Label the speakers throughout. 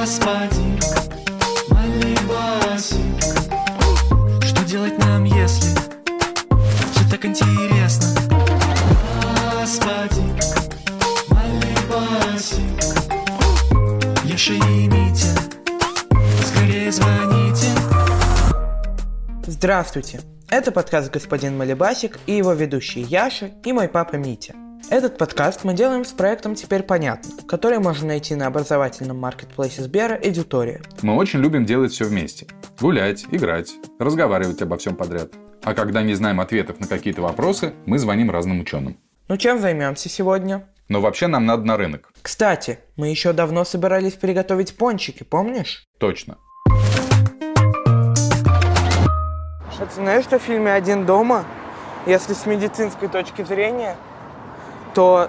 Speaker 1: Господин Малибасик, что делать нам, если все так интересно? Господин Малибасик, Яша и Митя, скорее звоните.
Speaker 2: Здравствуйте! Это подкаст «Господин Малибасик» и его ведущие Яша и мой папа Митя. Этот подкаст мы делаем с проектом «Теперь понятно», который можно найти на образовательном маркетплейсе Сбера «Эдитория».
Speaker 3: Мы очень любим делать все вместе. Гулять, играть, разговаривать обо всем подряд. А когда не знаем ответов на какие-то вопросы, мы звоним разным ученым.
Speaker 2: Ну чем займемся сегодня?
Speaker 3: Но вообще нам надо на рынок.
Speaker 2: Кстати, мы еще давно собирались приготовить пончики, помнишь?
Speaker 3: Точно.
Speaker 2: А ты знаешь, что в фильме «Один дома», если с медицинской точки зрения, то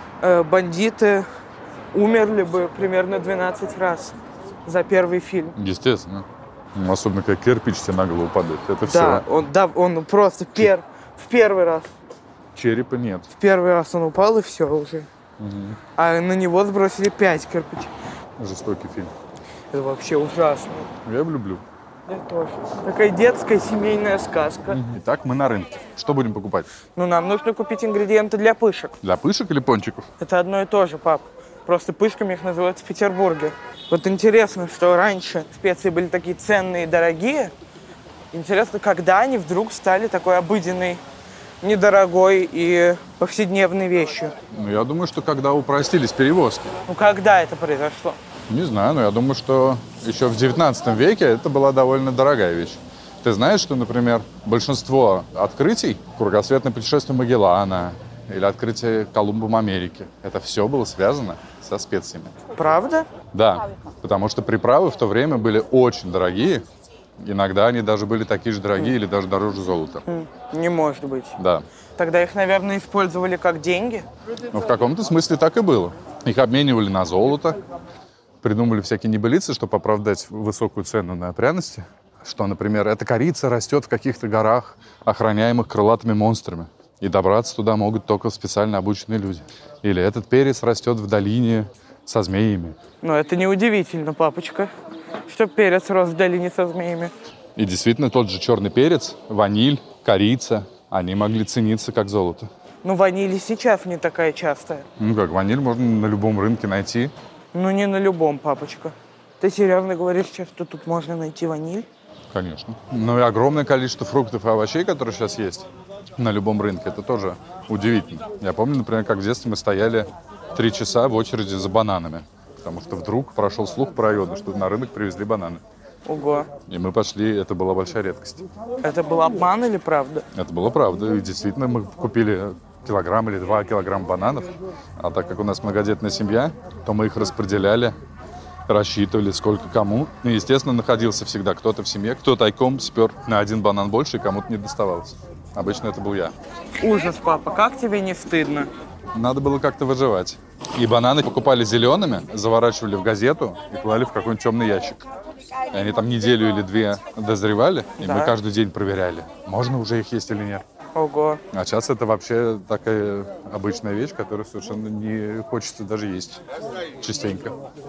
Speaker 2: бандиты умерли бы примерно 12 раз за первый фильм.
Speaker 4: Естественно. Особенно, как кирпич тебе на голову падает. Это
Speaker 2: Да,
Speaker 4: все.
Speaker 2: он просто в первый раз.
Speaker 4: Черепа нет.
Speaker 2: В первый раз он упал, и все уже.
Speaker 4: Угу.
Speaker 2: А на него сбросили 5 кирпичей.
Speaker 4: Жестокий фильм.
Speaker 2: Это вообще ужасно.
Speaker 4: Я его люблю.
Speaker 2: Я тоже. Такая детская семейная сказка.
Speaker 4: Итак, мы на рынке. Что будем покупать?
Speaker 2: Ну, нам нужно купить ингредиенты для пышек.
Speaker 4: Для пышек или пончиков?
Speaker 2: Это одно и то же, пап. Просто пышками их называют в Петербурге. Вот интересно, что раньше специи были такие ценные и дорогие. Интересно, когда они вдруг стали такой обыденной, недорогой и повседневной вещью?
Speaker 4: Ну, я думаю, что когда упростились перевозки.
Speaker 2: Ну, когда это произошло?
Speaker 4: Не знаю, но я думаю, что еще в 19 веке это была довольно дорогая вещь. Ты знаешь, что, например, большинство открытий, кругосветное путешествие Магеллана или открытие Колумбом Америки, это все было связано со специями.
Speaker 2: Правда?
Speaker 4: Да, потому что приправы в то время были очень дорогие. Иногда они даже были такие же дорогие или даже дороже золота.
Speaker 2: Не может быть.
Speaker 4: Да.
Speaker 2: Тогда их, наверное, использовали как деньги?
Speaker 4: Ну, в каком-то смысле так и было. Их обменивали на золото. Придумали всякие небылицы, чтобы оправдать высокую цену на пряности. Что, например, эта корица растет в каких-то горах, охраняемых крылатыми монстрами. И добраться туда могут только специально обученные люди. Или этот перец растет в долине со змеями.
Speaker 2: Но это неудивительно, папочка, что перец рос в долине со змеями.
Speaker 4: И действительно, тот же черный перец, ваниль, корица, они могли цениться как золото.
Speaker 2: Ну, ваниль и сейчас не такая частая.
Speaker 4: Ну как, ваниль можно на любом рынке найти.
Speaker 2: Ну, не на любом, папочка. Ты серьезно говоришь сейчас, что тут можно найти ваниль?
Speaker 4: Конечно. Ну и огромное количество фруктов и овощей, которые сейчас есть на любом рынке, это тоже удивительно. Я помню, например, как в детстве мы стояли 3 часа в очереди за бананами, потому что вдруг прошел слух по району, что на рынок привезли бананы.
Speaker 2: Ого.
Speaker 4: И мы пошли, это была большая редкость.
Speaker 2: Это был обман или правда?
Speaker 4: Это было правда, и действительно мы купили килограмм или 2 килограмма бананов, а так как у нас многодетная семья, то мы их распределяли, рассчитывали, сколько кому. И, естественно, находился всегда кто-то в семье, кто тайком спер на 1 банан больше, и кому-то не доставалось. Обычно это был я.
Speaker 2: Ужас, папа, как тебе не стыдно?
Speaker 4: Надо было как-то выживать. И бананы покупали зелеными, заворачивали в газету и клали в какой-нибудь темный ящик. И они там неделю или 2 дозревали, и мы каждый день проверяли, можно уже их есть или нет.
Speaker 2: Ого.
Speaker 4: А сейчас это вообще такая обычная вещь, которую совершенно не хочется даже есть частенько.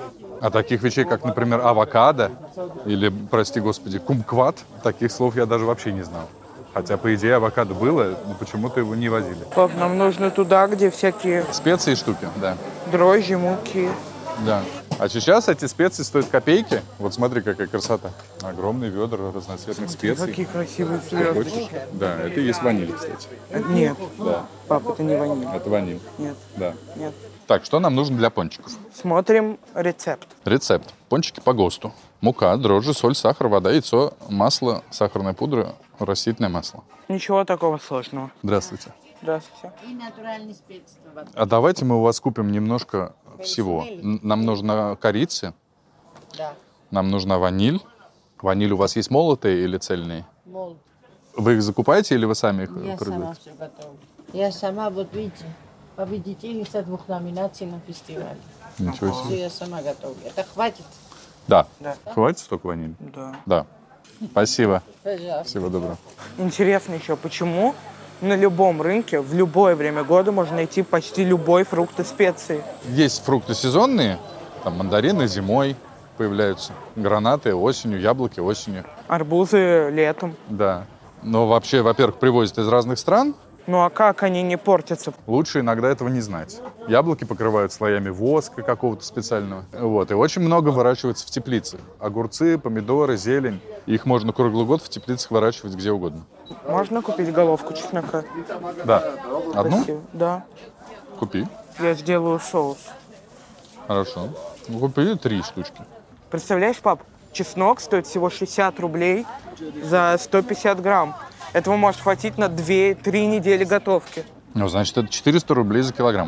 Speaker 4: А таких вещей, как, например, авокадо или, прости господи, кумкват, таких слов я даже вообще не знал. Хотя, по идее, авокадо было, но почему-то его не возили.
Speaker 2: Пап, нам нужно туда, где всякие
Speaker 4: Специи и штуки, да.
Speaker 2: дрожжи, муки.
Speaker 4: Да. А сейчас эти специи стоят копейки. Вот смотри, какая красота. Огромные ведра разноцветных специй.
Speaker 2: Какие красивые
Speaker 4: Хочешь?
Speaker 2: звезды.
Speaker 4: Да, это и есть ваниль, кстати.
Speaker 2: Нет,
Speaker 4: Да,
Speaker 2: пап, это не ваниль.
Speaker 4: это ваниль.
Speaker 2: Нет,
Speaker 4: Да.
Speaker 2: нет.
Speaker 4: Так, что нам нужно для пончиков?
Speaker 2: Смотрим рецепт.
Speaker 4: Рецепт. Пончики по ГОСТу. Мука, дрожжи, соль, сахар, вода, яйцо, масло, сахарная пудра, растительное масло.
Speaker 2: Ничего такого сложного.
Speaker 4: Здравствуйте.
Speaker 2: Здравствуйте.
Speaker 5: И натуральные специи.
Speaker 4: А давайте мы у вас купим немножко всего. Нам нужна корица,
Speaker 5: Да,
Speaker 4: нам нужна ваниль. Ваниль у вас есть молотые или цельные?
Speaker 5: молот.
Speaker 4: Вы их закупаете или вы сами их
Speaker 5: Я
Speaker 4: производите?
Speaker 5: сама все готовлю. Я сама, вот видите, победительница 2 номинаций на фестивале.
Speaker 4: Ничего
Speaker 5: Все
Speaker 4: себе.
Speaker 5: я сама готовлю. Это хватит?
Speaker 4: Да.
Speaker 2: Да.
Speaker 4: Хватит столько ванили?
Speaker 2: Да.
Speaker 4: Да. Спасибо.
Speaker 5: Пожалуйста.
Speaker 4: Всего доброго.
Speaker 2: Интересно еще, почему на любом рынке в любое время года можно найти почти любой фрукт и специи?
Speaker 4: Есть фрукты сезонные, там мандарины зимой, появляются. Гранаты осенью, яблоки осенью.
Speaker 2: Арбузы летом.
Speaker 4: Да. Но вообще, во-первых, привозят из разных стран.
Speaker 2: Ну а как они не портятся?
Speaker 4: Лучше иногда этого не знать. Яблоки покрывают слоями воска какого-то специального. Вот. И очень много выращивается в теплице. Огурцы, помидоры, зелень. Их можно круглый год в теплицах выращивать где угодно.
Speaker 2: Можно купить головку чеснока?
Speaker 4: Да. Одну?
Speaker 2: Спасибо. Да.
Speaker 4: Купи.
Speaker 2: Я сделаю соус.
Speaker 4: Хорошо. Ну, купи 3 штучки.
Speaker 2: Представляешь, пап, чеснок стоит всего 60 рублей за 150 грамм. Этого может хватить на 2-3 недели готовки.
Speaker 4: Ну, значит, это 400 рублей за килограмм.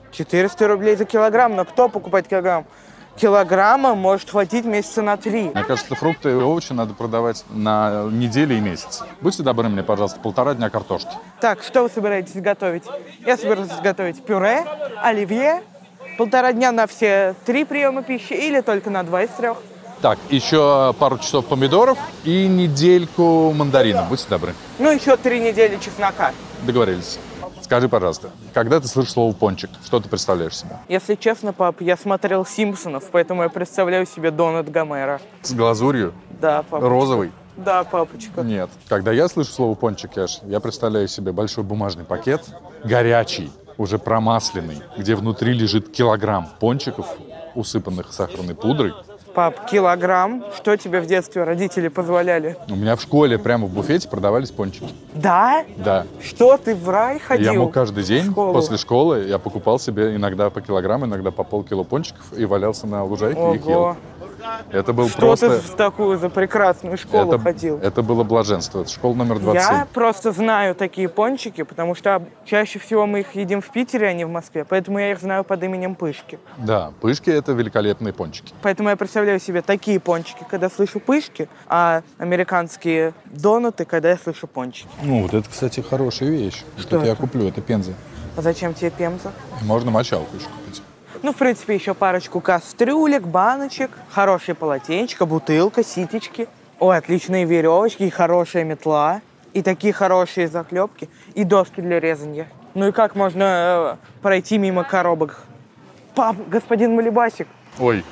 Speaker 2: 400 рублей за килограмм. Но кто покупает килограмм? Килограмма может хватить месяца на 3.
Speaker 4: Мне кажется, фрукты и овощи надо продавать на недели и месяцы. Будьте добры мне, пожалуйста, 1,5 дня картошки.
Speaker 2: Так, что вы собираетесь готовить? Я собираюсь готовить пюре, оливье, 1,5 дня на все 3 приема пищи или только на 2 из 3.
Speaker 4: Так, еще пару часов помидоров и недельку мандаринов. Будьте добры.
Speaker 2: Ну, еще 3 недели чеснока.
Speaker 4: Договорились. Скажи, пожалуйста, когда ты слышишь слово «пончик», что ты представляешь себе?
Speaker 2: Если честно, пап, я смотрел «Симпсонов», поэтому я представляю себе донат Гомера.
Speaker 4: С глазурью?
Speaker 2: Да, папа.
Speaker 4: Розовый?
Speaker 2: Да, папочка.
Speaker 4: Нет. Когда я слышу слово «пончик», Яш, я представляю себе большой бумажный пакет, горячий, уже промасленный, где внутри лежит килограмм пончиков, усыпанных сахарной пудрой.
Speaker 2: Пап, килограмм? Что тебе в детстве родители позволяли?
Speaker 4: У меня в школе прямо в буфете продавались пончики.
Speaker 2: Да?
Speaker 4: Да.
Speaker 2: Что, ты в рай ходил?
Speaker 4: Я мог каждый день
Speaker 2: в школу?
Speaker 4: после школы, я покупал себе иногда по килограмму, иногда по полкило пончиков и валялся на лужайке и их ел.
Speaker 2: Ого.
Speaker 4: Это был
Speaker 2: Что
Speaker 4: просто...
Speaker 2: ты в такую за прекрасную школу ходил?
Speaker 4: Это было блаженство. Это школа номер 27.
Speaker 2: Я просто знаю такие пончики, потому что чаще всего мы их едим в Питере, а не в Москве. Поэтому я их знаю под именем Пышки.
Speaker 4: Да, пышки — это великолепные пончики.
Speaker 2: Поэтому я представляю себе такие пончики, когда слышу пышки, а американские донаты, когда я слышу пончики.
Speaker 4: Ну, вот это, кстати, хорошая вещь.
Speaker 2: Что
Speaker 4: это я
Speaker 2: это?
Speaker 4: куплю, это пенза.
Speaker 2: А зачем тебе пемза?
Speaker 4: Можно мочалку еще купить.
Speaker 2: Ну, в принципе, еще парочку кастрюлек, баночек, хорошее полотенчико, бутылка, ситечки. Ой, отличные веревочки и хорошая метла. И такие хорошие заклепки. И доски для резания. Ну и как можно пройти мимо коробок? Пап, господин Малибасик.
Speaker 4: Ой,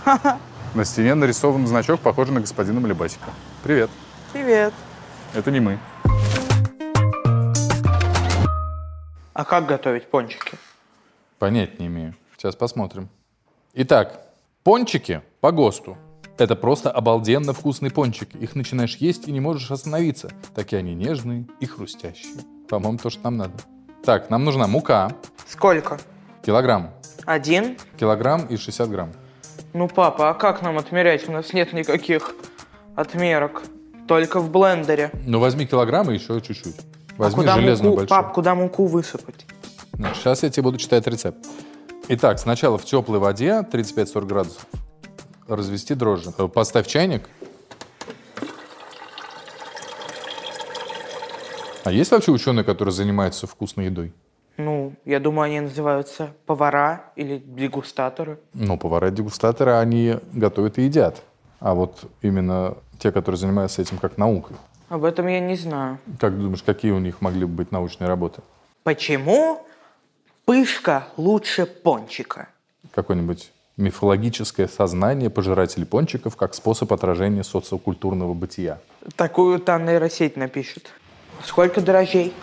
Speaker 4: на стене нарисован значок, похожий на господина Малибасика. Привет.
Speaker 2: Привет.
Speaker 4: Это не мы.
Speaker 2: А как готовить пончики?
Speaker 4: Понять не имею. Сейчас посмотрим. Итак, пончики по ГОСТу. Это просто обалденно вкусные пончики. Их начинаешь есть и не можешь остановиться. Такие они нежные и хрустящие. По-моему, то, что нам надо. Так, нам нужна мука.
Speaker 2: Сколько?
Speaker 4: Килограмм.
Speaker 2: 1?
Speaker 4: Килограмм и 60 грамм.
Speaker 2: Ну, папа, а как нам отмерять? У нас нет никаких отмерок. Только в блендере.
Speaker 4: Ну, возьми килограмм и еще чуть-чуть. Возьми
Speaker 2: куда
Speaker 4: железную
Speaker 2: муку,
Speaker 4: большую.
Speaker 2: пап, куда муку высыпать?
Speaker 4: Значит, сейчас я тебе буду читать рецепт. Итак, сначала в теплой воде 35-40 градусов развести дрожжи. Поставь чайник. А есть вообще ученые, которые занимаются вкусной едой?
Speaker 2: Ну, я думаю, они называются повара или дегустаторы.
Speaker 4: Ну, повара-дегустаторы, они готовят и едят. А вот именно те, которые занимаются этим как наукой.
Speaker 2: Об этом я не знаю.
Speaker 4: Как думаешь, какие у них могли бы быть научные работы?
Speaker 2: Почему пышка лучше пончика?
Speaker 4: Какое-нибудь мифологическое сознание пожирателей пончиков как способ отражения социокультурного бытия.
Speaker 2: Такую там нейросеть напишет. Сколько дрожжей?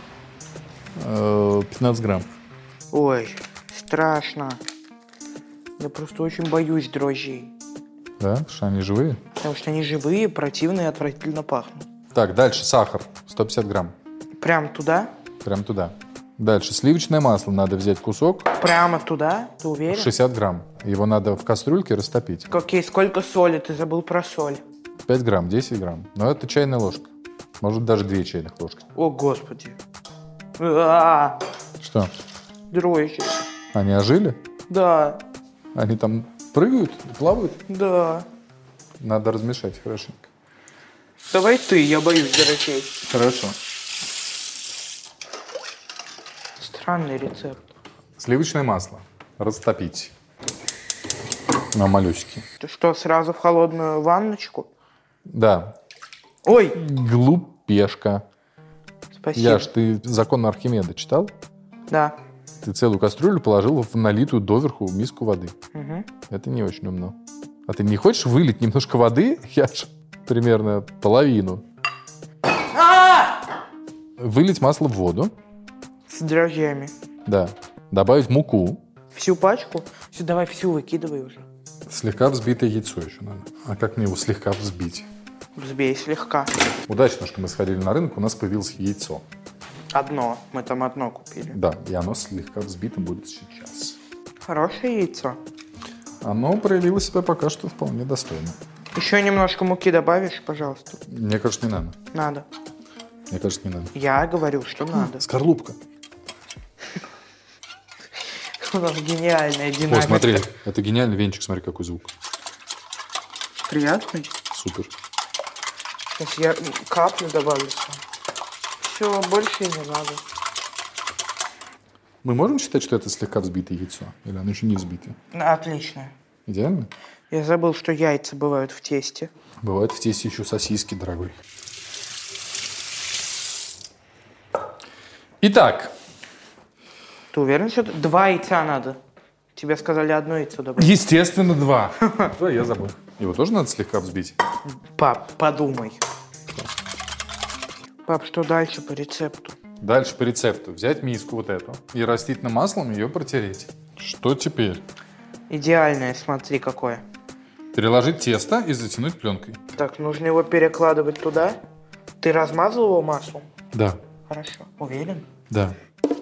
Speaker 4: 15 грамм.
Speaker 2: Ой, страшно. Я просто очень боюсь дрожжей.
Speaker 4: Да? Потому что они живые.
Speaker 2: Потому что они живые, противные и отвратительно пахнут.
Speaker 4: Так, дальше сахар. 150 грамм.
Speaker 2: Прям туда?
Speaker 4: Прям туда. Дальше сливочное масло. Надо взять кусок.
Speaker 2: Прямо туда? Ты уверен?
Speaker 4: 60 грамм. Его надо в кастрюльке растопить.
Speaker 2: Окей, сколько соли? Ты забыл про соль.
Speaker 4: 5 грамм, 10 грамм. Но это чайная ложка. Может, даже 2 чайных ложки.
Speaker 2: О, Господи. А,
Speaker 4: Что?
Speaker 2: дрожжи.
Speaker 4: Они ожили?
Speaker 2: Да,
Speaker 4: Они там прыгают, плавают?
Speaker 2: да.
Speaker 4: Надо размешать хорошенько.
Speaker 2: Давай ты, я боюсь дрожжей.
Speaker 4: Хорошо.
Speaker 2: Странный рецепт.
Speaker 4: Сливочное масло. Растопить. На малюсики.
Speaker 2: Ты что, сразу в холодную ванночку?
Speaker 4: Да.
Speaker 2: Ой,
Speaker 4: Глупешка.
Speaker 2: спасибо.
Speaker 4: Яш, ты закон Архимеда читал?
Speaker 2: Да.
Speaker 4: Ты целую кастрюлю положил в налитую доверху миску воды.
Speaker 2: Угу.
Speaker 4: Это не очень умно. А ты не хочешь вылить немножко воды? Я ж примерно половину. Вылить масло в воду.
Speaker 2: С дрожжами.
Speaker 4: Да. Добавить муку.
Speaker 2: Всю пачку? Все, давай всю выкидывай уже.
Speaker 4: Слегка взбитое яйцо еще надо. А как мне его слегка взбить?
Speaker 2: Взбей слегка.
Speaker 4: Удачно, что мы сходили на рынок, у нас появилось яйцо.
Speaker 2: Одно. Мы там одно купили.
Speaker 4: Да, и оно слегка взбито будет сейчас.
Speaker 2: Хорошее яйцо.
Speaker 4: Оно проявило себя пока что вполне достойно.
Speaker 2: Еще немножко муки добавишь, пожалуйста.
Speaker 4: Мне кажется, не надо.
Speaker 2: Надо.
Speaker 4: Мне кажется, не надо.
Speaker 2: Я говорю, что надо.
Speaker 4: Скорлупка.
Speaker 2: У нас гениальная динамика.
Speaker 4: О, смотри, это гениальный венчик, смотри, какой звук.
Speaker 2: Приятный.
Speaker 4: Супер.
Speaker 2: Сейчас я каплю добавлю. Все, больше и не надо.
Speaker 4: Мы можем считать, что это слегка взбитое яйцо? Или оно еще не взбитое?
Speaker 2: Отлично.
Speaker 4: Идеально?
Speaker 2: Я забыл, что яйца бывают в тесте.
Speaker 4: Бывает в тесте еще сосиски, дорогой. Итак.
Speaker 2: Ты уверен, что 2 яйца надо? Тебе сказали одно яйцо добавить.
Speaker 4: Естественно, 2. Да, я забыл. Его тоже надо слегка взбить?
Speaker 2: Пап, подумай. Пап, что дальше по рецепту?
Speaker 4: Дальше по рецепту. Взять миску вот эту и растительным маслом ее протереть. Что теперь?
Speaker 2: Идеальное, смотри, какое.
Speaker 4: Переложить тесто и затянуть пленкой.
Speaker 2: Так, нужно его перекладывать туда. Ты размазал его маслом?
Speaker 4: Да.
Speaker 2: Хорошо. Уверен?
Speaker 4: Да.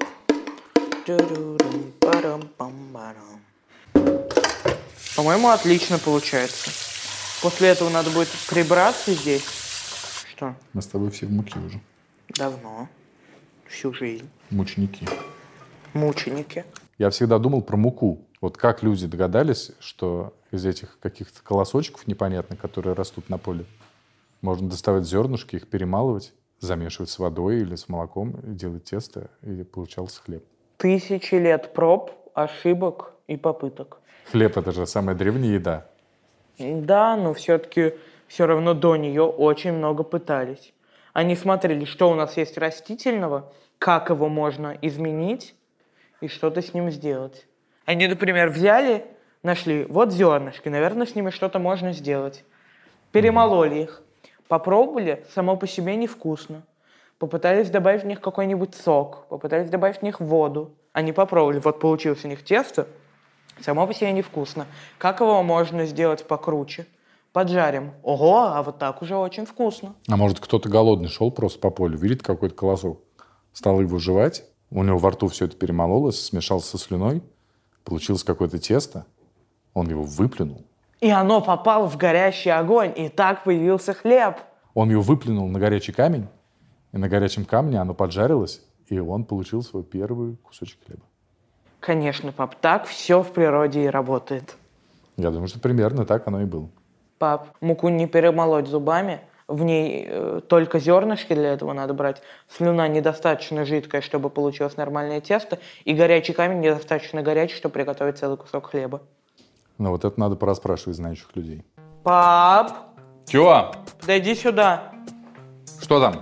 Speaker 2: По-моему, отлично получается. После этого надо будет прибраться здесь. Что?
Speaker 4: Мы с тобой все в муке уже.
Speaker 2: Давно. Всю жизнь.
Speaker 4: Мученики.
Speaker 2: Мученики.
Speaker 4: Я всегда думал про муку. Вот как люди догадались, что из этих каких-то колосочков непонятных, которые растут на поле, можно доставать зернышки, их перемалывать, замешивать с водой или с молоком, и делать тесто, и получался хлеб.
Speaker 2: 1000 лет проб, ошибок и попыток.
Speaker 4: Хлеб – это же самая древняя еда.
Speaker 2: Да, но все-таки все равно до нее очень много пытались. Они смотрели, что у нас есть растительного, как его можно изменить и что-то с ним сделать. Они, например, взяли, нашли, вот зернышки, наверное, с ними что-то можно сделать. Перемололи их, попробовали, само по себе невкусно. Попытались добавить в них какой-нибудь сок, попытались добавить в них воду. Они попробовали, вот получилось у них тесто, само по себе невкусно. Как его можно сделать покруче? Поджарим. Ого, а вот так уже очень вкусно.
Speaker 4: А может, кто-то голодный шел просто по полю, видит какой-то колосок, стал его жевать, у него во рту все это перемололось, смешалось со слюной, получилось какое-то тесто, он его выплюнул.
Speaker 2: И оно попало в горящий огонь, и так появился хлеб.
Speaker 4: Он его выплюнул на горячий камень, и на горячем камне оно поджарилось, и он получил свой первый кусочек хлеба.
Speaker 2: Конечно, пап, так все в природе и работает.
Speaker 4: Я думаю, что примерно так оно и было.
Speaker 2: Пап, муку не перемолоть зубами, в ней только зернышки для этого надо брать. Слюна недостаточно жидкая, чтобы получилось нормальное тесто, и горячий камень недостаточно горячий, чтобы приготовить целый кусок хлеба.
Speaker 4: Но вот это надо пораспрашивать знающих людей.
Speaker 2: Пап,
Speaker 4: Чего?
Speaker 2: подойди сюда.
Speaker 4: Что там?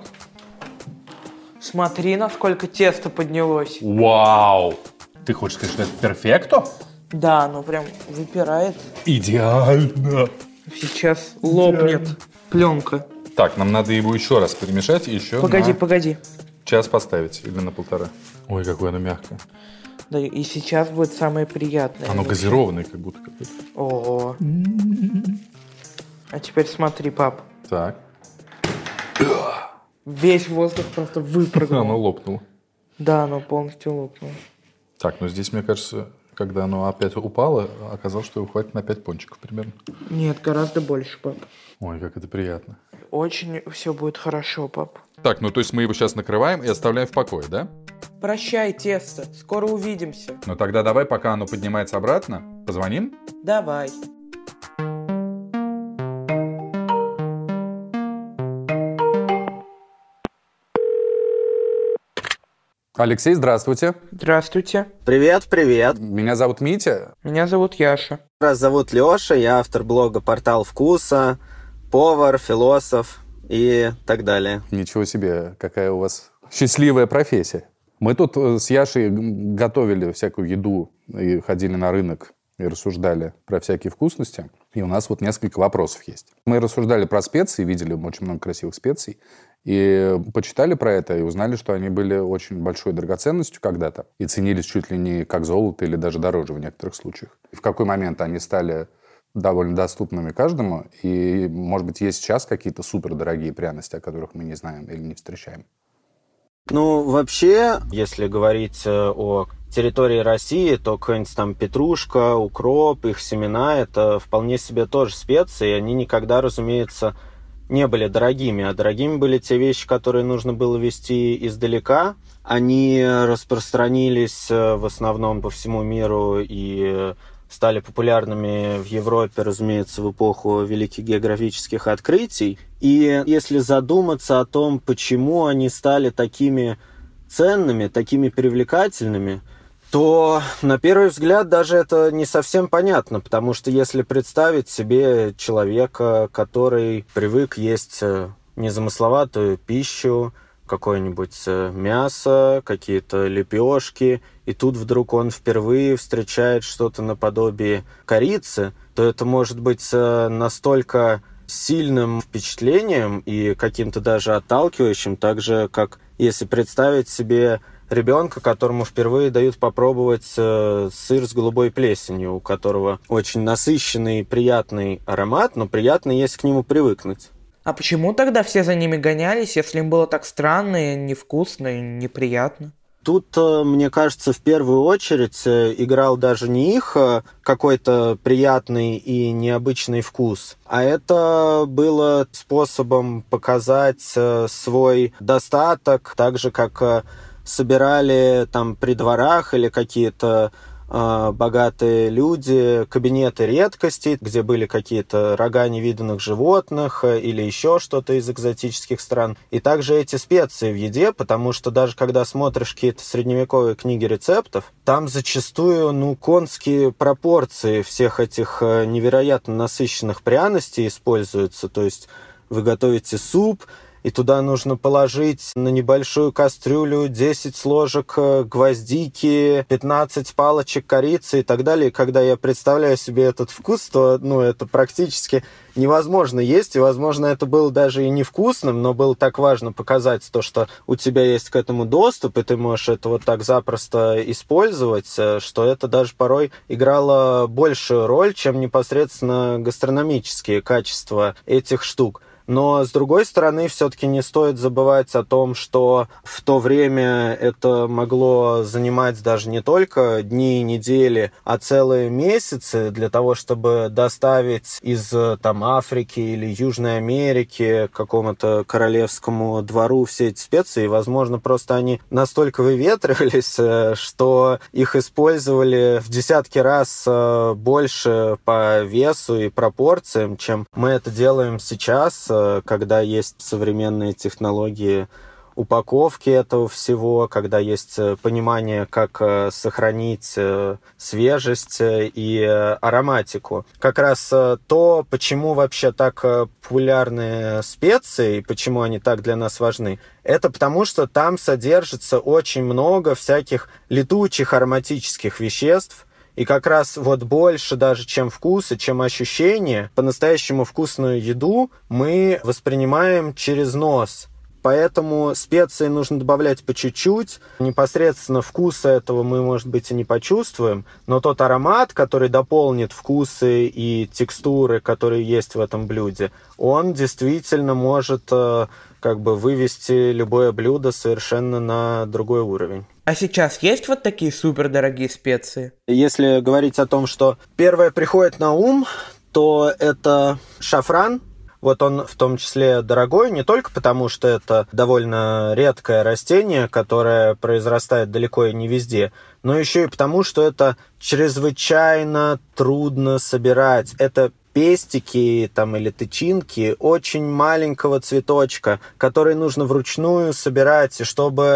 Speaker 2: Смотри, насколько тесто поднялось.
Speaker 4: Вау! Ты хочешь сказать, что это перфекто?
Speaker 2: Да, оно прям выпирает.
Speaker 4: Идеально!
Speaker 2: Сейчас лопнет пленка.
Speaker 4: Так, нам надо его еще раз перемешать и еще
Speaker 2: Погоди.
Speaker 4: час поставить или на 1,5. Ой, какое оно мягкое.
Speaker 2: Да, и сейчас будет самое приятное.
Speaker 4: Оно газированное как будто какое-то.
Speaker 2: Ого. А теперь смотри, пап.
Speaker 4: Так.
Speaker 2: Весь воздух просто выпрыгнул.
Speaker 4: Оно лопнуло.
Speaker 2: Да, оно полностью лопнуло.
Speaker 4: Так, ну здесь, мне кажется, когда оно опять упало, оказалось, что его хватит на 5 пончиков примерно.
Speaker 2: Нет, гораздо больше, пап.
Speaker 4: Ой, как это приятно.
Speaker 2: Очень все будет хорошо, пап.
Speaker 4: Так, ну то есть мы его сейчас накрываем и оставляем в покое, да?
Speaker 2: Прощай, тесто. Скоро увидимся.
Speaker 4: Ну тогда давай, пока оно поднимается обратно, позвоним.
Speaker 2: Давай.
Speaker 4: Алексей, здравствуйте.
Speaker 2: Здравствуйте.
Speaker 6: Привет.
Speaker 4: Меня зовут Митя.
Speaker 2: Меня зовут Яша.
Speaker 6: Меня зовут Леша, я автор блога «Портал вкуса», повар, философ и так далее.
Speaker 4: Ничего себе, какая у вас счастливая профессия. Мы тут с Яшей готовили всякую еду и ходили на рынок
Speaker 3: и рассуждали про всякие вкусности. И у нас вот несколько вопросов есть. Мы рассуждали про специи, видели очень много красивых специй, и почитали про это, и узнали, что они были очень большой драгоценностью когда-то, и ценились чуть ли не как золото или даже дороже в некоторых случаях. В какой момент они стали довольно доступными каждому, и, может быть, есть сейчас какие-то супердорогие пряности, о которых мы не знаем или не встречаем?
Speaker 6: Ну, вообще, если говорить о территории России, то какая-нибудь там петрушка, укроп, их семена – это вполне себе тоже специи, и они никогда, разумеется, не были дорогими, а дорогими были те вещи, которые нужно было везти издалека. Они распространились в основном по всему миру и стали популярными в Европе, разумеется, в эпоху великих географических открытий. И если задуматься о том, почему они стали такими ценными, такими привлекательными, то, на первый взгляд, даже это не совсем понятно, потому что если представить себе человека, который привык есть незамысловатую пищу, какое-нибудь мясо, какие-то лепешки, и тут вдруг он впервые встречает что-то наподобие корицы, то это может быть настолько сильным впечатлением и каким-то даже отталкивающим, так же, как если представить себе ребенка, которому впервые дают попробовать сыр с голубой плесенью, у которого очень насыщенный и приятный аромат, но приятно, если к нему привыкнуть.
Speaker 2: А почему тогда все за ними гонялись, если им было так странно, и невкусно и неприятно?
Speaker 6: Тут, мне кажется, в первую очередь играл даже не их какой-то приятный и необычный вкус, а это было способом показать свой достаток, так же, как собирали там при дворах или какие-то богатые люди кабинеты редкостей, где были какие-то рога невиданных животных или еще что-то из экзотических стран. И также эти специи в еде, потому что даже когда смотришь какие-то средневековые книги рецептов, там зачастую, конские пропорции всех этих невероятно насыщенных пряностей используются. То есть вы готовите суп, и туда нужно положить на небольшую кастрюлю 10 ложек гвоздики, 15 палочек корицы и так далее. И когда я представляю себе этот вкус, то это практически невозможно есть. И, возможно, это было даже и невкусным, но было так важно показать то, что у тебя есть к этому доступ, и ты можешь это вот так запросто использовать, что это даже порой играло большую роль, чем непосредственно гастрономические качества этих штук. Но, с другой стороны, все-таки не стоит забывать о том, что в то время это могло занимать даже не только дни и недели, а целые месяцы для того, чтобы доставить из Африки или Южной Америки к какому-то королевскому двору все эти специи. И, возможно, просто они настолько выветривались, что их использовали в десятки раз больше по весу и пропорциям, чем мы это делаем сейчас, когда есть современные технологии упаковки этого всего, когда есть понимание, как сохранить свежесть и ароматику. Как раз то, почему вообще так популярны специи и почему они так для нас важны, это потому, что там содержится очень много всяких летучих ароматических веществ. И как раз вот больше даже, чем вкус и чем ощущение, по-настоящему вкусную еду мы воспринимаем через нос. Поэтому специи нужно добавлять по чуть-чуть. Непосредственно вкуса этого мы, может быть, и не почувствуем, но тот аромат, который дополнит вкусы и текстуры, которые есть в этом блюде, он действительно может вывести любое блюдо совершенно на другой уровень.
Speaker 2: А сейчас есть вот такие супердорогие специи?
Speaker 6: Если говорить о том, что первое приходит на ум, то это шафран. Вот он в том числе дорогой не только потому, что это довольно редкое растение, которое произрастает далеко и не везде, но еще и потому, что это чрезвычайно трудно собирать. Это пестики или тычинки очень маленького цветочка, которые нужно вручную собирать, и чтобы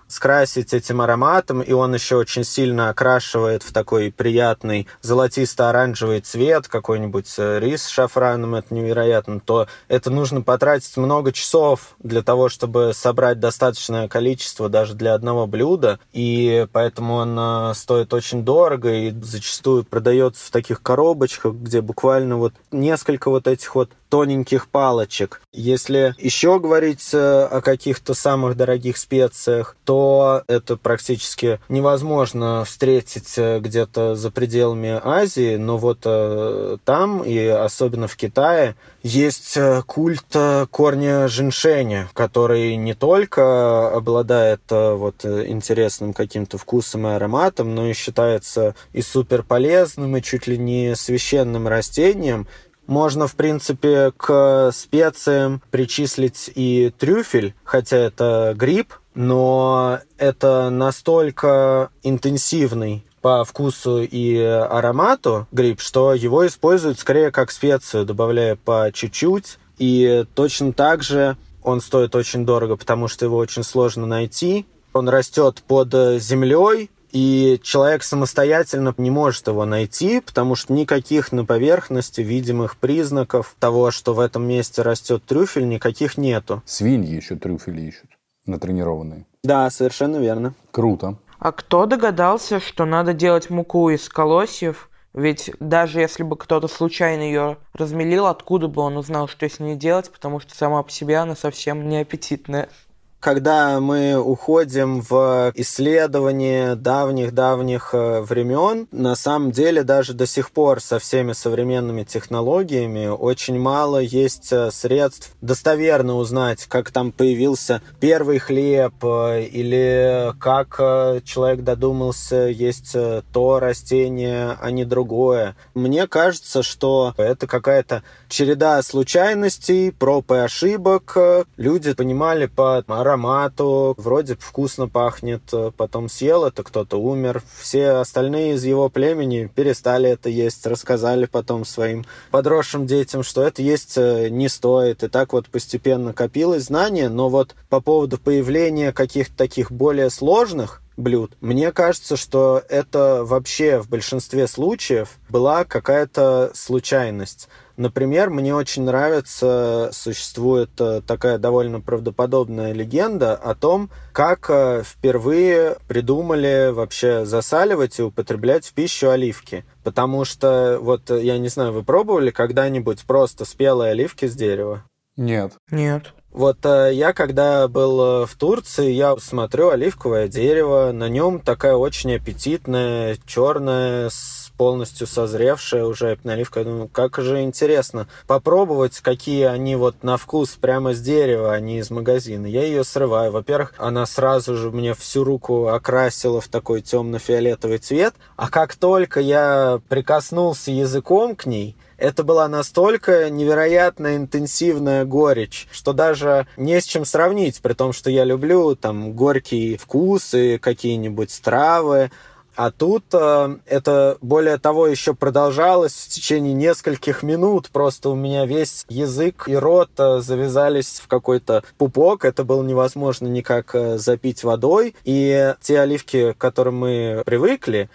Speaker 6: скрасить этим ароматом, и он еще очень сильно окрашивает в такой приятный золотисто-оранжевый цвет, какой-нибудь рис с шафраном, это невероятно, то это нужно потратить много часов для того, чтобы собрать достаточное количество даже для одного блюда, и поэтому он стоит очень дорого и зачастую продается в таких коробочках, где буквально вот несколько вот этих вот тоненьких палочек. Если еще говорить о каких-то самых дорогих специях, то это практически невозможно встретить где-то за пределами Азии, но вот там, и особенно в Китае, есть культ корня женьшеня, который не только обладает вот интересным каким-то вкусом и ароматом, но и считается и супер полезным, и чуть ли не священным растением. Можно, в принципе, к специям причислить и трюфель, хотя это гриб, но это настолько интенсивный по вкусу и аромату гриб, что его используют скорее как специю, добавляя по чуть-чуть. И точно так же он стоит очень дорого, потому что его очень сложно найти. Он растет под землей, и человек самостоятельно не может его найти, потому что никаких на поверхности видимых признаков того, что в этом месте растет трюфель, никаких нету.
Speaker 3: Свиньи еще трюфели ищут, натренированные.
Speaker 6: Да, совершенно верно.
Speaker 3: Круто.
Speaker 2: А кто догадался, что надо делать муку из колосьев? Ведь даже если бы кто-то случайно ее размелил, откуда бы он узнал, что с ней делать, потому что сама по себе она совсем не аппетитная.
Speaker 6: Когда мы уходим в исследование давних-давних времен, на самом деле даже до сих пор со всеми современными технологиями очень мало есть средств достоверно узнать, как там появился первый хлеб или как человек додумался есть то растение, а не другое. Мне кажется, что это какая-то череда случайностей, проб и ошибок. Люди понимали по аромату, вроде вкусно пахнет, потом съел это, кто-то умер. Все остальные из его племени перестали это есть, рассказали потом своим подросшим детям, что это есть не стоит. И так вот постепенно копилось знание, но вот по поводу появления каких-то таких более сложных блюд, мне кажется, что это вообще в большинстве случаев была какая-то случайность. Например, мне очень нравится, существует такая довольно правдоподобная легенда о том, как впервые придумали вообще засаливать и употреблять в пищу оливки. Потому что, вот, я не знаю, вы пробовали когда-нибудь просто спелые оливки с дерева?
Speaker 3: Нет.
Speaker 2: Нет.
Speaker 6: Вот я, когда был в Турции, я смотрю оливковое дерево, на нем такая очень аппетитная, черная, полностью созревшая уже оливка. Я думаю, как же интересно попробовать, какие они вот на вкус прямо с дерева, а не из магазина. Я ее срываю. Во-первых, она сразу же мне всю руку окрасила в такой темно-фиолетовый цвет, а как только я прикоснулся языком к ней, это была настолько невероятно интенсивная горечь, что даже не с чем сравнить, при том, что я люблю там горький вкус и какие-нибудь травы. А тут это, более того, еще продолжалось в течение нескольких минут. Просто у меня весь язык и рот завязались в какой-то пупок. Это было невозможно никак запить водой. И те оливки, к которым мы привыкли,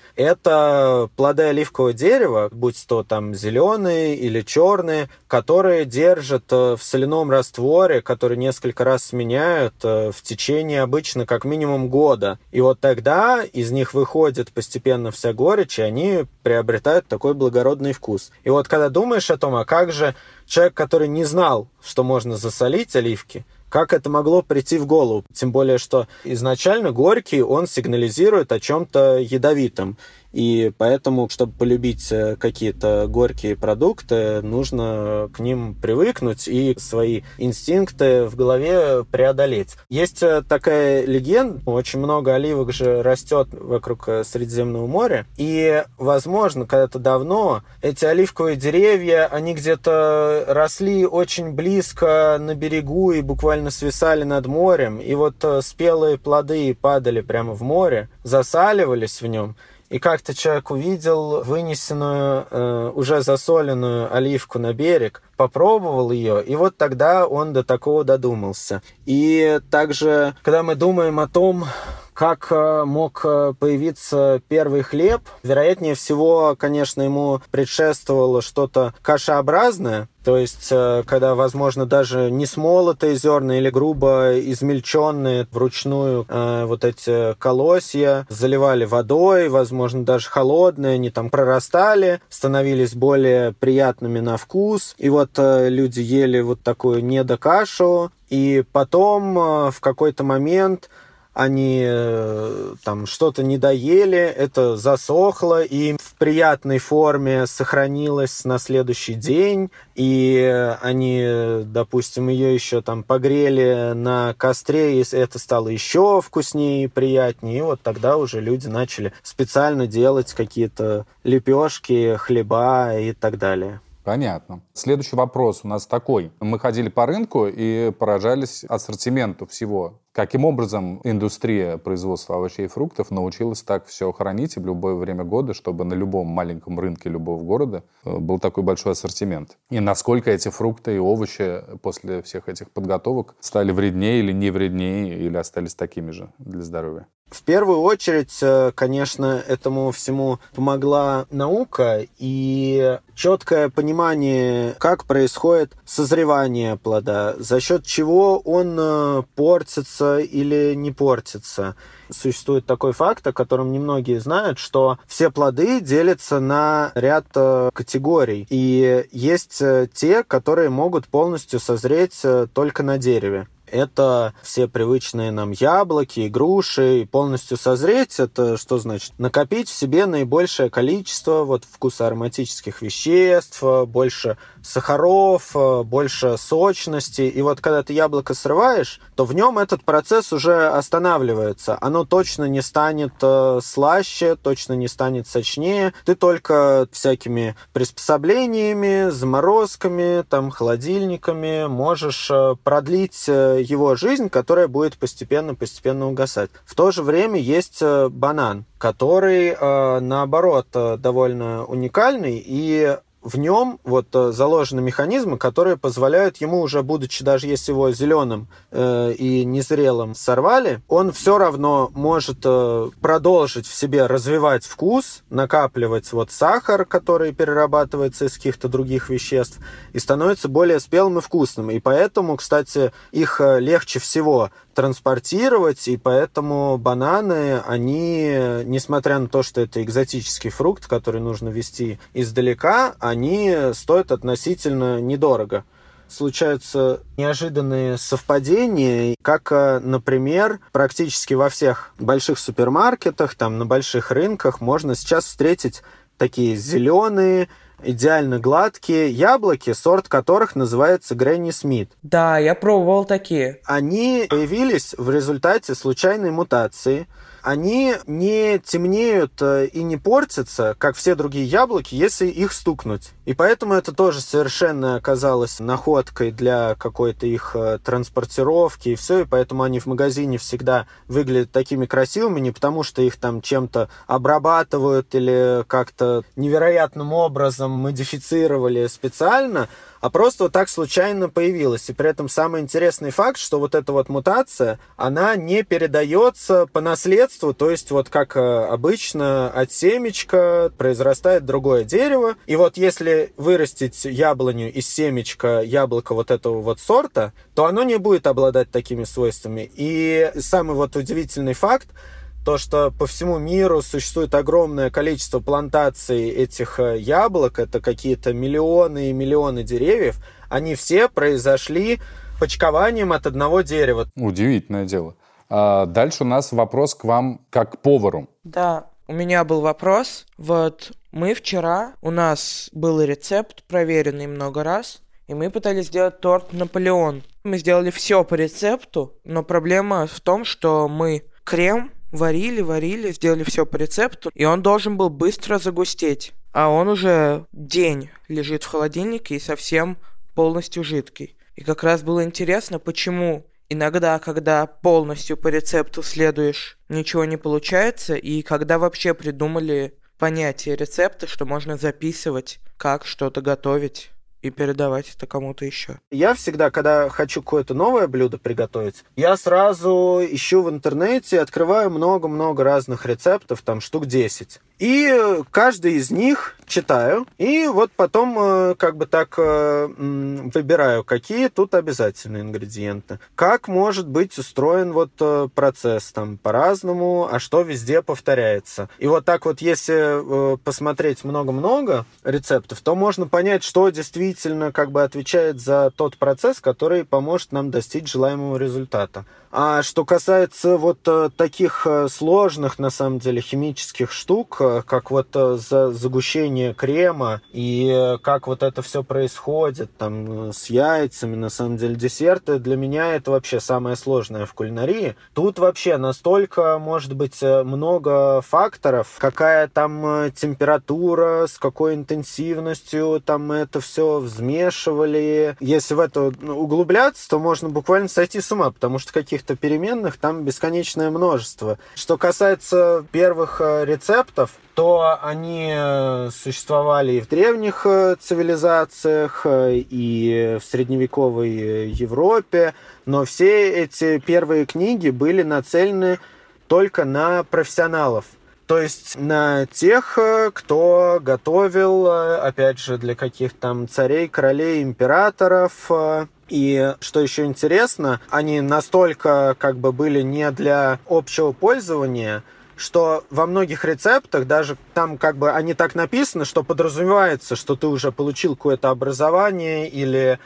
Speaker 6: это плоды оливкового дерева, будь то там зеленые или черные, которые держат в соляном растворе, который несколько раз сменяют в течение обычно как минимум года. И вот тогда из них выходит постепенно вся горечь, и они приобретают такой благородный вкус. И вот когда думаешь о том, а как же человек, который не знал, что можно засолить оливки, как это могло прийти в голову? Тем более, что изначально горький, он сигнализирует о чем-то ядовитом. И поэтому, чтобы полюбить какие-то горькие продукты, нужно к ним привыкнуть и свои инстинкты в голове преодолеть. Есть такая легенда, очень много оливок же растет вокруг Средиземного моря, и, возможно, когда-то давно эти оливковые деревья, они где-то росли очень близко на берегу и буквально свисали над морем, и вот спелые плоды падали прямо в море, засаливались в нем. И как-то человек увидел вынесенную, уже засоленную оливку на берег, попробовал ее, и вот тогда он до такого додумался. И также, когда мы думаем о том, Как мог появиться первый хлеб? Вероятнее всего, конечно, ему предшествовало что-то кашеобразное, то есть, когда, возможно, даже не смолотые зерна или грубо измельченные вручную вот эти колосья заливали водой, возможно, даже холодные, они там прорастали, становились более приятными на вкус. И вот люди ели вот такую недокашу, и потом в какой-то момент они там что-то не доели, это засохло, и в приятной форме сохранилось на следующий день, и они, допустим, ее еще там погрели на костре, и это стало еще вкуснее и приятнее, и вот тогда уже люди начали специально делать какие-то лепешки, хлеба и так далее.
Speaker 3: Понятно. Следующий вопрос у нас такой. Мы ходили по рынку и поражались ассортименту всего. Каким образом индустрия производства овощей и фруктов научилась так все хранить и в любое время года, чтобы на любом маленьком рынке любого города был такой большой ассортимент? И насколько эти фрукты и овощи после всех этих подготовок стали вреднее или не вреднее, или остались такими же для здоровья?
Speaker 6: В первую очередь, конечно, этому всему помогла наука и четкое понимание, как происходит созревание плода, за счет чего он портится или не портится. Существует такой факт, о котором немногие знают, что все плоды делятся на ряд категорий. И есть те, которые могут полностью созреть только на дереве. Это все привычные нам яблоки и груши. И полностью созреть — это что значит? Накопить в себе наибольшее количество вкусоароматических веществ, больше сахаров, больше сочности. И вот когда ты яблоко срываешь, то в нем этот процесс уже останавливается. Оно точно не станет слаще, точно не станет сочнее. Ты только всякими приспособлениями, заморозками, холодильниками можешь продлить его жизнь, которая будет постепенно угасать. В то же время есть банан, который, наоборот, довольно уникальный, и в нем заложены механизмы, которые позволяют ему, уже будучи, даже если его зеленым и незрелым сорвали, он все равно может продолжить в себе развивать вкус, накапливать сахар, который перерабатывается из каких-то других веществ, и становится более спелым и вкусным. И поэтому, кстати, их легче всего транспортировать, и поэтому бананы, они, несмотря на то, что это экзотический фрукт, который нужно везти издалека, они стоят относительно недорого. Случаются неожиданные совпадения, как, например, практически во всех больших супермаркетах, на больших рынках можно сейчас встретить такие зеленые, идеально гладкие яблоки, сорт которых называется Гренни Смит.
Speaker 2: Да, я пробовал такие.
Speaker 6: Они появились в результате случайной мутации. Они не темнеют и не портятся, как все другие яблоки, если их стукнуть. И поэтому это тоже совершенно оказалось находкой для какой-то их транспортировки и все. И поэтому они в магазине всегда выглядят такими красивыми, не потому что их чем-то обрабатывают или как-то невероятным образом модифицировали специально, а просто так случайно появилась. И при этом самый интересный факт, что эта мутация, она не передается по наследству, то есть как обычно от семечка произрастает другое дерево. И если вырастить яблоню из семечка яблока этого сорта, то оно не будет обладать такими свойствами. И самый удивительный факт, то, что по всему миру существует огромное количество плантаций этих яблок, это какие-то миллионы и миллионы деревьев, они все произошли почкованием от одного дерева.
Speaker 3: Удивительное дело. А дальше у нас вопрос к вам как к повару.
Speaker 2: Да, у меня был вопрос. Мы вчера, у нас был рецепт, проверенный много раз, и мы пытались сделать торт Наполеон. Мы сделали все по рецепту, но проблема в том, что мы крем варили, сделали все по рецепту, и он должен был быстро загустеть. А он уже день лежит в холодильнике и совсем полностью жидкий. И как раз было интересно, почему иногда, когда полностью по рецепту следуешь, ничего не получается, и когда вообще придумали понятие рецепта, что можно записывать, как что-то готовить и передавать это кому-то еще.
Speaker 6: Я всегда, когда хочу какое-то новое блюдо приготовить, я сразу ищу в интернете, открываю много-много разных рецептов, там штук 10. И каждый из них читаю, и вот потом как бы так выбираю, какие тут обязательные ингредиенты. Как может быть устроен вот процесс там по-разному, а что везде повторяется. И вот так вот, если посмотреть много-много рецептов, то можно понять, что действительно как бы отвечает за тот процесс, который поможет нам достичь желаемого результата. А что касается вот таких сложных, на самом деле, химических штук, как вот загущение крема и как вот это все происходит там с яйцами, на самом деле, десерты, для меня это вообще самое сложное в кулинарии. Тут вообще настолько, может быть, много факторов, какая там температура, с какой интенсивностью там это все взмешивали. Если в это углубляться, то можно буквально сойти с ума, потому что каких-то переменных там бесконечное множество. Что касается первых рецептов, то они существовали и в древних цивилизациях, и в средневековой Европе, но все эти первые книги были нацелены только на профессионалов. То есть на тех, кто готовил, опять же, для каких-то там царей, королей, императоров. И что еще интересно, они настолько как бы были не для общего пользования, что во многих рецептах, даже там как бы они так написаны, что подразумевается, что ты уже получил какое-то образование или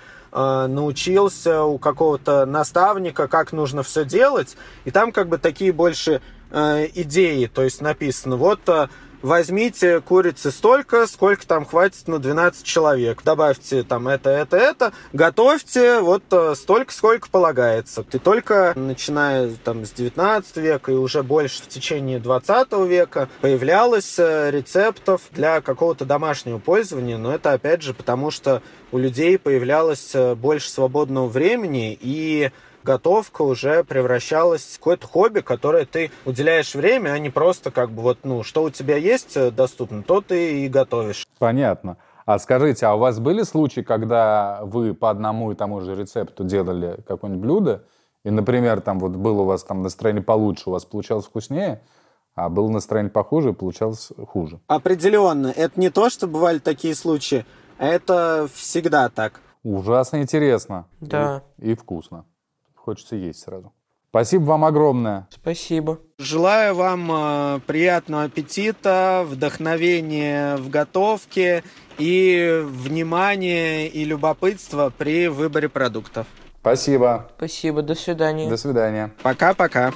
Speaker 6: научился у какого-то наставника, как нужно все делать. И там как бы такие больше идеи, то есть написано, вот возьмите курицы столько, сколько там хватит на 12 человек. Добавьте там это. Готовьте вот столько, сколько полагается. И только начиная там с 19 века и уже больше в течение 20 века появлялось рецептов для какого-то домашнего пользования. Но это опять же потому, что у людей появлялось больше свободного времени, и готовка уже превращалась в какое-то хобби, которое ты уделяешь время, а не просто как бы вот, что у тебя есть доступно, то ты и готовишь.
Speaker 3: Понятно. А скажите, а у вас были случаи, когда вы по одному и тому же рецепту делали какое-нибудь блюдо, и, например, там вот было у вас там настроение получше, у вас получалось вкуснее, а было настроение похуже, и получалось хуже?
Speaker 6: Определенно. Это не то, что бывали такие случаи, а это всегда так.
Speaker 3: Ужасно интересно.
Speaker 2: Да.
Speaker 3: И вкусно. Хочется есть сразу. Спасибо вам огромное.
Speaker 2: Спасибо.
Speaker 6: Желаю вам приятного аппетита, вдохновения в готовке и внимания и любопытства при выборе продуктов.
Speaker 3: Спасибо.
Speaker 2: Спасибо. До свидания.
Speaker 3: До свидания.
Speaker 6: Пока-пока.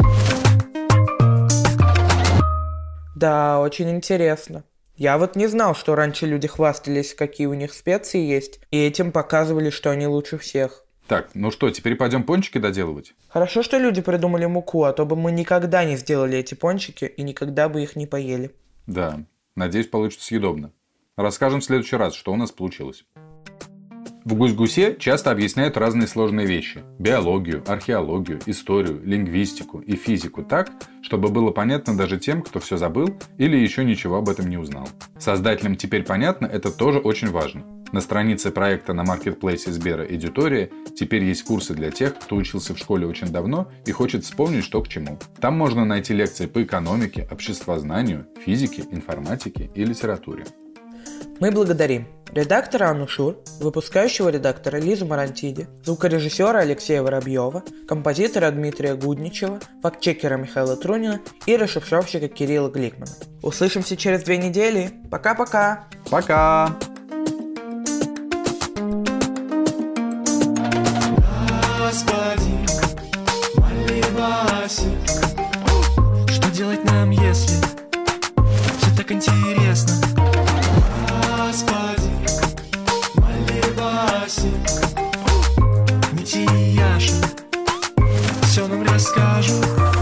Speaker 2: Да, очень интересно. Я вот не знал, что раньше люди хвастались, какие у них специи есть, и этим показывали, что они лучше всех.
Speaker 4: Так, ну что, теперь пойдем пончики доделывать?
Speaker 2: Хорошо, что люди придумали муку, а то бы мы никогда не сделали эти пончики и никогда бы их не поели.
Speaker 4: Да, надеюсь, получится съедобно. Расскажем в следующий раз, что у нас получилось. В «Гусь-гусе» часто объясняют разные сложные вещи – биологию, археологию, историю, лингвистику и физику так, чтобы было понятно даже тем, кто все забыл или еще ничего об этом не узнал. Создателям теперь понятно, это тоже очень важно. На странице проекта на маркетплейсе Сбера «Эдитория» теперь есть курсы для тех, кто учился в школе очень давно и хочет вспомнить, что к чему. Там можно найти лекции по экономике, обществознанию, физике, информатике и литературе.
Speaker 2: Мы благодарим редактора Анну Шур, выпускающего редактора Лизу Марантиди, звукорежиссера Алексея Воробьева, композитора Дмитрия Гудничева, фактчекера Михаила Трунина и расшифровщика Кирилла Гликмана. Услышимся через 2 недели. Пока-пока!
Speaker 3: Пока!
Speaker 1: Господи, молибаси, что делать нам, если все так интересно? Господи, молибаси, Митя и Яша все нам расскажут.